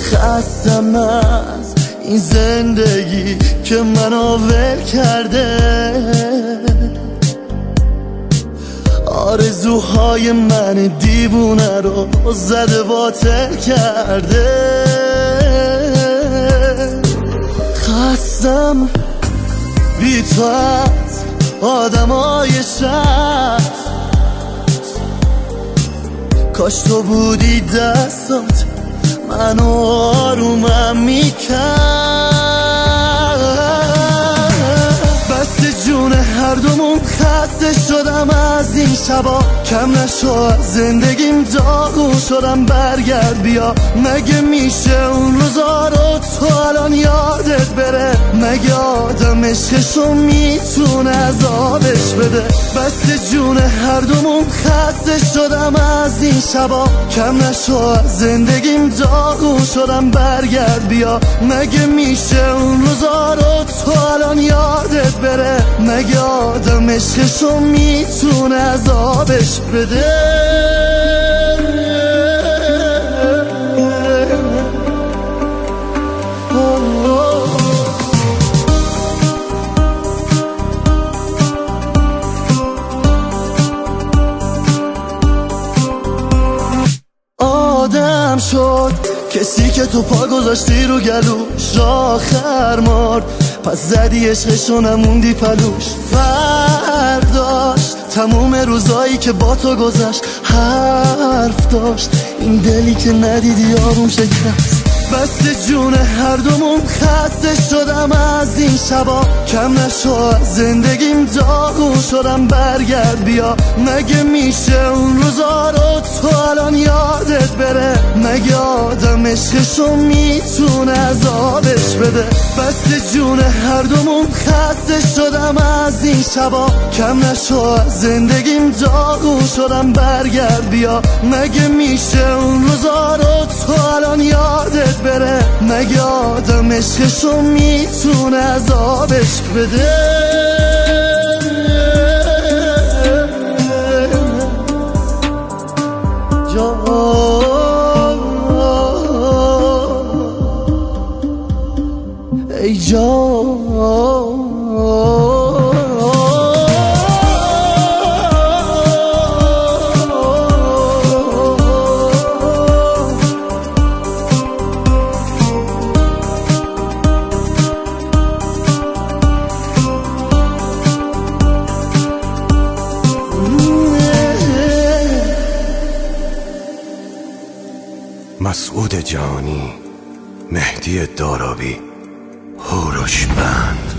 خستم از این زندگی که منو ول کرده، آرزوهای من دیوونه رو زده باطل کرده. خستم بی تو از آدمای شهر، کاش تو بودی دستات منو آرومم میکرد. بس جون هر دومون خسته شدم از این شبا، کم نشو از زندگیم داغون شدم. برگرد بیا، مگه میشه اون روزا رو تو الان یادت بره؟ مگه آدم عشقشو میتونه عذابش بده؟ بس جون هر دومون خسته شدم از این شبا، کم نشو از زندگیم داغون شدم. برگرد بیا، مگه میشه اون روزا رو تو الان یادت بره؟ مگه آدم عشقشو میتونه عذابش بده؟ آدم شد کسی که تو پا گذاشتی رو گلوش، آخر مرد پس زدی عشقشو نموندی پلوش. فرداش تموم روزایی که با تو گذشت حرف داشت، این دلی که ندیدی آروم شکست. بس جون هر دومون خسته شدم از این شبا، کم نشو از زندگیم داغون شدم. برگرد بیا، مگه میشه اون روزا رو تو الان یادت بره؟ مگه آدم عشقشو میتونه عذابش بده؟ بس جون هر دومون خسته شدم از این شبا، کم نشو از زندگیم داغون شدم. برگرد بیا، مگه میشه اون روزا رو تو الان یادت بره؟ مگه آدم عشقشو میتونه عذابش بده؟ ای جان مسعود جانی، مهدی دارابی، هوروش بند.